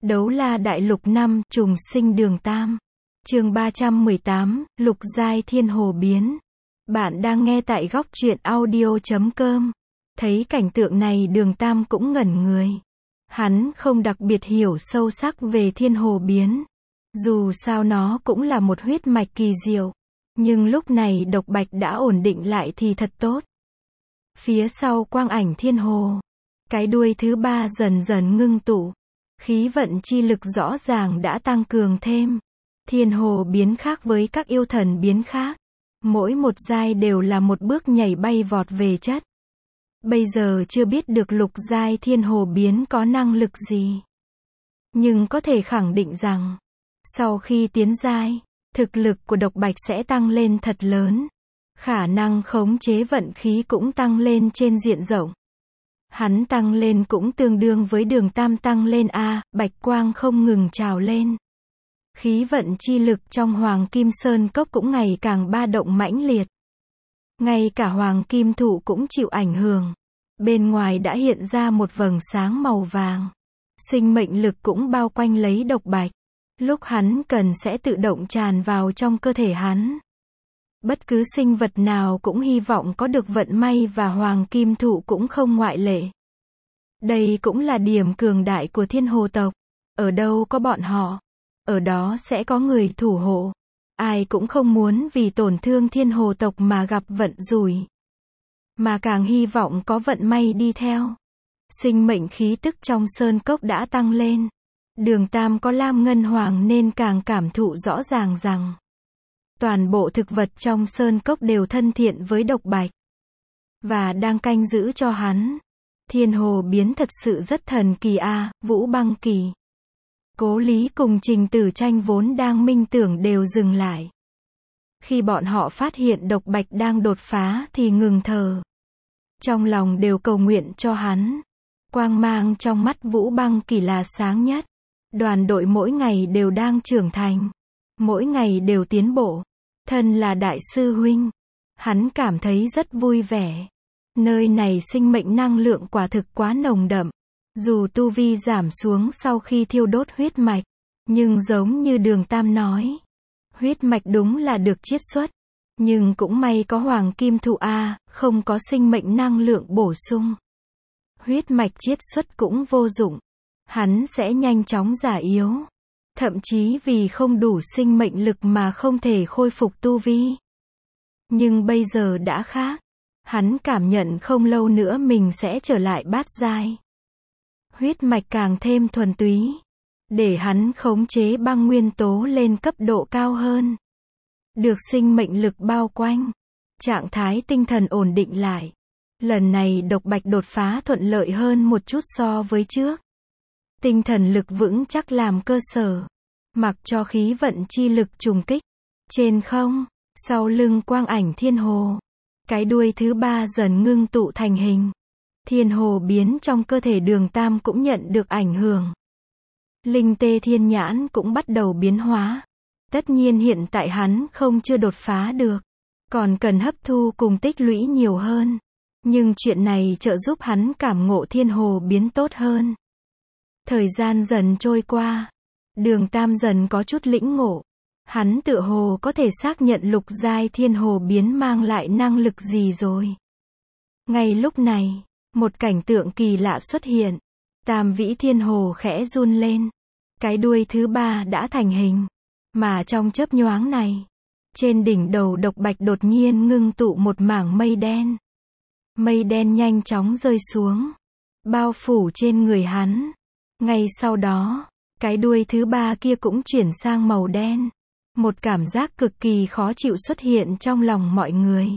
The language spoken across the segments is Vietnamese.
Đấu La Đại Lục 5, Trùng Sinh Đường Tam. Chương 318, Lục Giai Thiên Hồ Biến. Bạn đang nghe tại góc truyện audio.com. Thấy cảnh tượng này Đường Tam cũng ngẩn người. Hắn không đặc biệt hiểu sâu sắc về Thiên Hồ Biến. Dù sao nó cũng là một huyết mạch kỳ diệu. Nhưng lúc này Độc Bạch đã ổn định lại thì thật tốt. Phía sau quang ảnh thiên hồ, cái đuôi thứ ba dần dần ngưng tụ. Khí vận chi lực rõ ràng đã tăng cường thêm. Thiên hồ biến khác với các yêu thần biến khác. Mỗi một giai đều là một bước nhảy bay vọt về chất. Bây giờ chưa biết được lục giai thiên hồ biến có năng lực gì. Nhưng có thể khẳng định rằng, sau khi tiến giai, thực lực của Độc Bạch sẽ tăng lên thật lớn. Khả năng khống chế vận khí cũng tăng lên trên diện rộng. Hắn tăng lên cũng tương đương với Đường Tam tăng lên a, bạch quang không ngừng trào lên. Khí vận chi lực trong Hoàng Kim Sơn Cốc cũng ngày càng ba động mãnh liệt. Ngay cả Hoàng Kim Thụ cũng chịu ảnh hưởng. Bên ngoài đã hiện ra một vầng sáng màu vàng. Sinh mệnh lực cũng bao quanh lấy Độc Bạch. Lúc hắn cần sẽ tự động tràn vào trong cơ thể hắn. Bất cứ sinh vật nào cũng hy vọng có được vận may và Hoàng Kim Thụ cũng không ngoại lệ. Đây cũng là điểm cường đại của thiên hồ tộc. Ở đâu có bọn họ, ở đó sẽ có người thủ hộ. Ai cũng không muốn vì tổn thương thiên hồ tộc mà gặp vận rủi. Mà càng hy vọng có vận may đi theo. Sinh mệnh khí tức trong sơn cốc đã tăng lên. Đường Tam có lam ngân hoàng nên càng cảm thụ rõ ràng rằng toàn bộ thực vật trong sơn cốc đều thân thiện với Độc Bạch. Và đang canh giữ cho hắn. Thiên hồ biến thật sự rất thần kỳ a, Vũ Băng Kỳ. Cố Lý cùng Trình Tử Tranh vốn đang minh tưởng đều dừng lại. Khi bọn họ phát hiện Độc Bạch đang đột phá thì ngừng thở. Trong lòng đều cầu nguyện cho hắn. Quang mang trong mắt Vũ Băng Kỳ là sáng nhất. Đoàn đội mỗi ngày đều đang trưởng thành. Mỗi ngày đều tiến bộ. Thân là đại sư huynh. Hắn cảm thấy rất vui vẻ. Nơi này sinh mệnh năng lượng quả thực quá nồng đậm. Dù tu vi giảm xuống sau khi thiêu đốt huyết mạch. Nhưng giống như Đường Tam nói. Huyết mạch đúng là được chiết xuất. Nhưng cũng may có Hoàng Kim Thụ a, không có sinh mệnh năng lượng bổ sung. Huyết mạch chiết xuất cũng vô dụng. Hắn sẽ nhanh chóng già yếu. Thậm chí vì không đủ sinh mệnh lực mà không thể khôi phục tu vi. Nhưng bây giờ đã khác. Hắn cảm nhận không lâu nữa mình sẽ trở lại bát giai. Huyết mạch càng thêm thuần túy. Để hắn khống chế băng nguyên tố lên cấp độ cao hơn. Được sinh mệnh lực bao quanh. Trạng thái tinh thần ổn định lại. Lần này Độc Bạch đột phá thuận lợi hơn một chút so với trước. Tinh thần lực vững chắc làm cơ sở. Mặc cho khí vận chi lực trùng kích. Trên không, sau lưng quang ảnh thiên hồ. Cái đuôi thứ ba dần ngưng tụ thành hình. Thiên hồ biến trong cơ thể Đường Tam cũng nhận được ảnh hưởng. Linh tê thiên nhãn cũng bắt đầu biến hóa. Tất nhiên hiện tại hắn chưa đột phá được. Còn cần hấp thu cùng tích lũy nhiều hơn. Nhưng chuyện này trợ giúp hắn cảm ngộ thiên hồ biến tốt hơn. Thời gian dần trôi qua. Đường Tam dần có chút lĩnh ngộ. Hắn tựa hồ có thể xác nhận lục giai thiên hồ biến mang lại năng lực gì rồi. Ngay lúc này, một cảnh tượng kỳ lạ xuất hiện. Tam vĩ thiên hồ khẽ run lên. Cái đuôi thứ ba đã thành hình. Mà trong chớp nhoáng này, trên đỉnh đầu Độc Bạch đột nhiên ngưng tụ một mảng mây đen. Mây đen nhanh chóng rơi xuống. Bao phủ trên người hắn. Ngay sau đó, cái đuôi thứ ba kia cũng chuyển sang màu đen. Một cảm giác cực kỳ khó chịu xuất hiện trong lòng mọi người.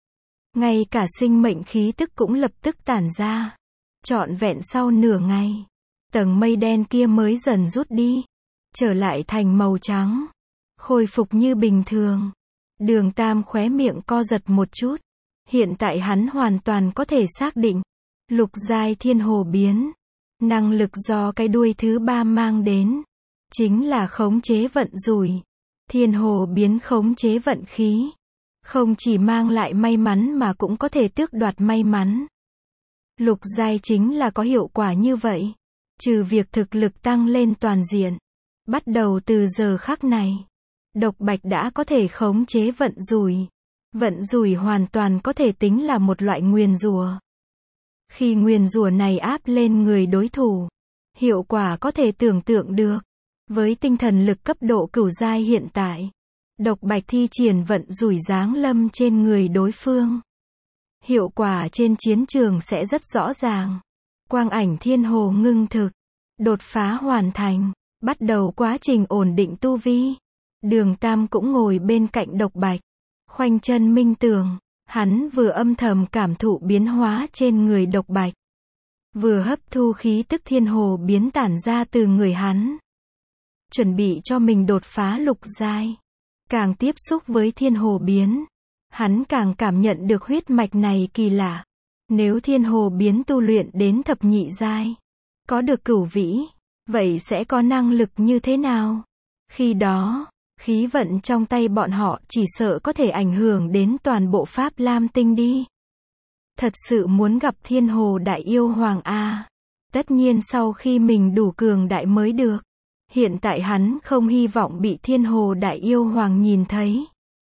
Ngay cả sinh mệnh khí tức cũng lập tức tản ra. Trọn vẹn sau nửa ngày, tầng mây đen kia mới dần rút đi. Trở lại thành màu trắng. Khôi phục như bình thường. Đường Tam khóe miệng co giật một chút. Hiện tại hắn hoàn toàn có thể xác định. Lục giai thiên hồ biến. Năng lực do cái đuôi thứ ba mang đến. Chính là khống chế vận rủi. Thiên hồ biến khống chế vận khí. Không chỉ mang lại may mắn mà cũng có thể tước đoạt may mắn. Lục giai chính là có hiệu quả như vậy. Trừ việc thực lực tăng lên toàn diện. Bắt đầu từ giờ khắc này, Độc Bạch đã có thể khống chế vận rủi. Vận rủi hoàn toàn có thể tính là một loại nguyền rủa. Khi nguyền rủa này áp lên người đối thủ, hiệu quả có thể tưởng tượng được. Với tinh thần lực cấp độ cửu giai hiện tại, Độc Bạch thi triển vận rủi giáng lâm trên người đối phương. Hiệu quả trên chiến trường sẽ rất rõ ràng. Quang ảnh thiên hồ ngưng thực, đột phá hoàn thành, bắt đầu quá trình ổn định tu vi. Đường Tam cũng ngồi bên cạnh Độc Bạch, khoanh chân minh tưởng, hắn vừa âm thầm cảm thụ biến hóa trên người Độc Bạch, vừa hấp thu khí tức thiên hồ biến tản ra từ người hắn. Chuẩn bị cho mình đột phá lục giai. Càng tiếp xúc với thiên hồ biến, hắn càng cảm nhận được huyết mạch này kỳ lạ. Nếu thiên hồ biến tu luyện đến thập nhị giai, có được cửu vĩ, vậy sẽ có năng lực như thế nào? Khi đó, khí vận trong tay bọn họ chỉ sợ có thể ảnh hưởng đến toàn bộ Pháp Lam Tinh đi. Thật sự muốn gặp thiên hồ đại yêu hoàng A. Tất nhiên sau khi mình đủ cường đại mới được. Hiện tại hắn không hy vọng bị thiên hồ đại yêu hoàng nhìn thấy.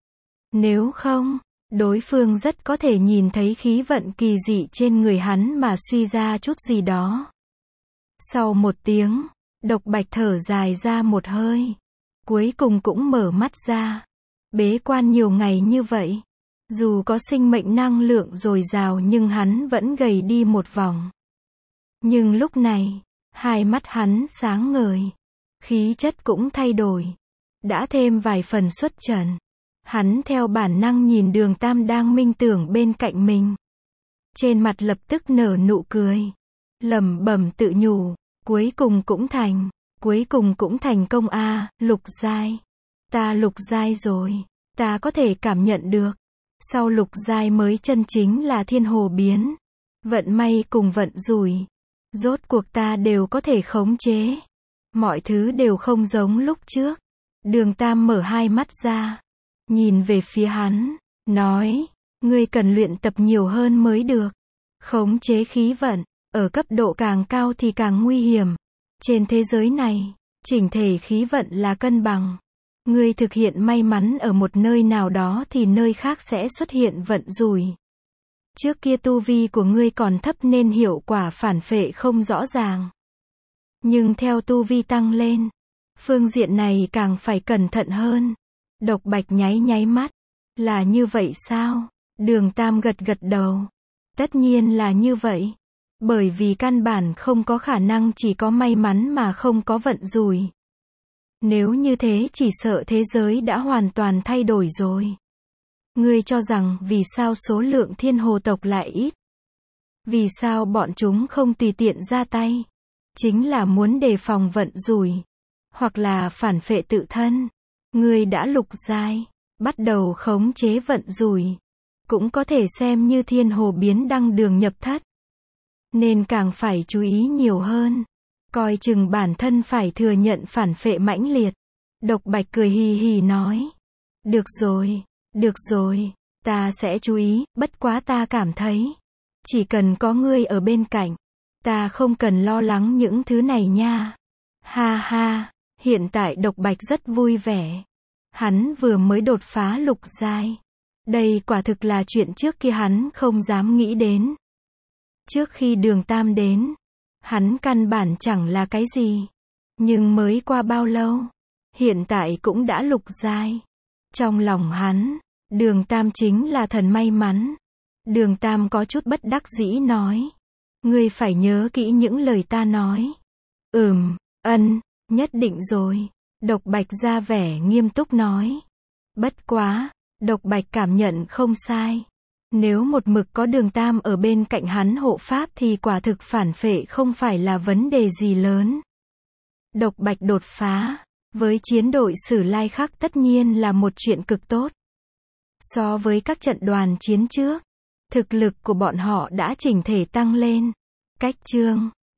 Nếu không, đối phương rất có thể nhìn thấy khí vận kỳ dị trên người hắn mà suy ra chút gì đó. Sau một tiếng, Độc Bạch thở dài ra một hơi. Cuối cùng cũng mở mắt ra. Bế quan nhiều ngày như vậy, dù có sinh mệnh năng lượng dồi dào nhưng hắn vẫn gầy đi một vòng. Nhưng lúc này, hai mắt hắn sáng ngời. Khí chất cũng thay đổi. Đã thêm vài phần xuất trần. Hắn theo bản năng nhìn Đường Tam đang minh tưởng bên cạnh mình. Trên mặt lập tức nở nụ cười. Lẩm bẩm tự nhủ, cuối cùng cũng thành công a, lục giai. Ta lục giai rồi, ta có thể cảm nhận được. Sau lục giai mới chân chính là thiên hồ biến. Vận may cùng vận rủi, rốt cuộc ta đều có thể khống chế. Mọi thứ đều không giống lúc trước. Đường Tam mở hai mắt ra, nhìn về phía hắn, nói, ngươi cần luyện tập nhiều hơn mới được. Khống chế khí vận, ở cấp độ càng cao thì càng nguy hiểm. Trên thế giới này, chỉnh thể khí vận là cân bằng. Ngươi thực hiện may mắn ở một nơi nào đó thì nơi khác sẽ xuất hiện vận rủi. Trước kia tu vi của ngươi còn thấp nên hiệu quả phản phệ không rõ ràng. Nhưng theo tu vi tăng lên, phương diện này càng phải cẩn thận hơn. Độc Bạch nháy mắt. Là như vậy sao? Đường Tam gật đầu. Tất nhiên là như vậy. Bởi vì căn bản không có khả năng chỉ có may mắn mà không có vận rủi. Nếu như thế chỉ sợ thế giới đã hoàn toàn thay đổi rồi. Ngươi cho rằng vì sao số lượng thiên hồ tộc lại ít? Vì sao bọn chúng không tùy tiện ra tay? Chính là muốn đề phòng vận rủi. Hoặc là phản phệ tự thân. Ngươi đã lục giai, bắt đầu khống chế vận rủi. Cũng có thể xem như thiên hồ biến đăng đường nhập thất. Nên càng phải chú ý nhiều hơn. Coi chừng bản thân phải thừa nhận phản phệ mãnh liệt. Độc Bạch cười hì hì nói. Được rồi, ta sẽ chú ý, bất quá ta cảm thấy. Chỉ cần có ngươi ở bên cạnh, ta không cần lo lắng những thứ này nha. Ha ha, hiện tại Độc Bạch rất vui vẻ. Hắn vừa mới đột phá lục giai. Đây quả thực là chuyện trước kia hắn không dám nghĩ đến. Trước khi Đường Tam đến, hắn căn bản chẳng là cái gì. Nhưng mới qua bao lâu, hiện tại cũng đã lục giai. Trong lòng hắn, Đường Tam chính là thần may mắn. Đường Tam có chút bất đắc dĩ nói. Ngươi phải nhớ kỹ những lời ta nói. Nhất định rồi. Độc Bạch ra vẻ nghiêm túc nói. Bất quá, Độc Bạch cảm nhận không sai. Nếu một mực có Đường Tam ở bên cạnh hắn hộ pháp thì quả thực phản phệ không phải là vấn đề gì lớn. Độc Bạch đột phá, với chiến đội Sử Lai Khắc tất nhiên là một chuyện cực tốt. So với các trận đoàn chiến trước, thực lực của bọn họ đã chỉnh thể tăng lên. Cách chương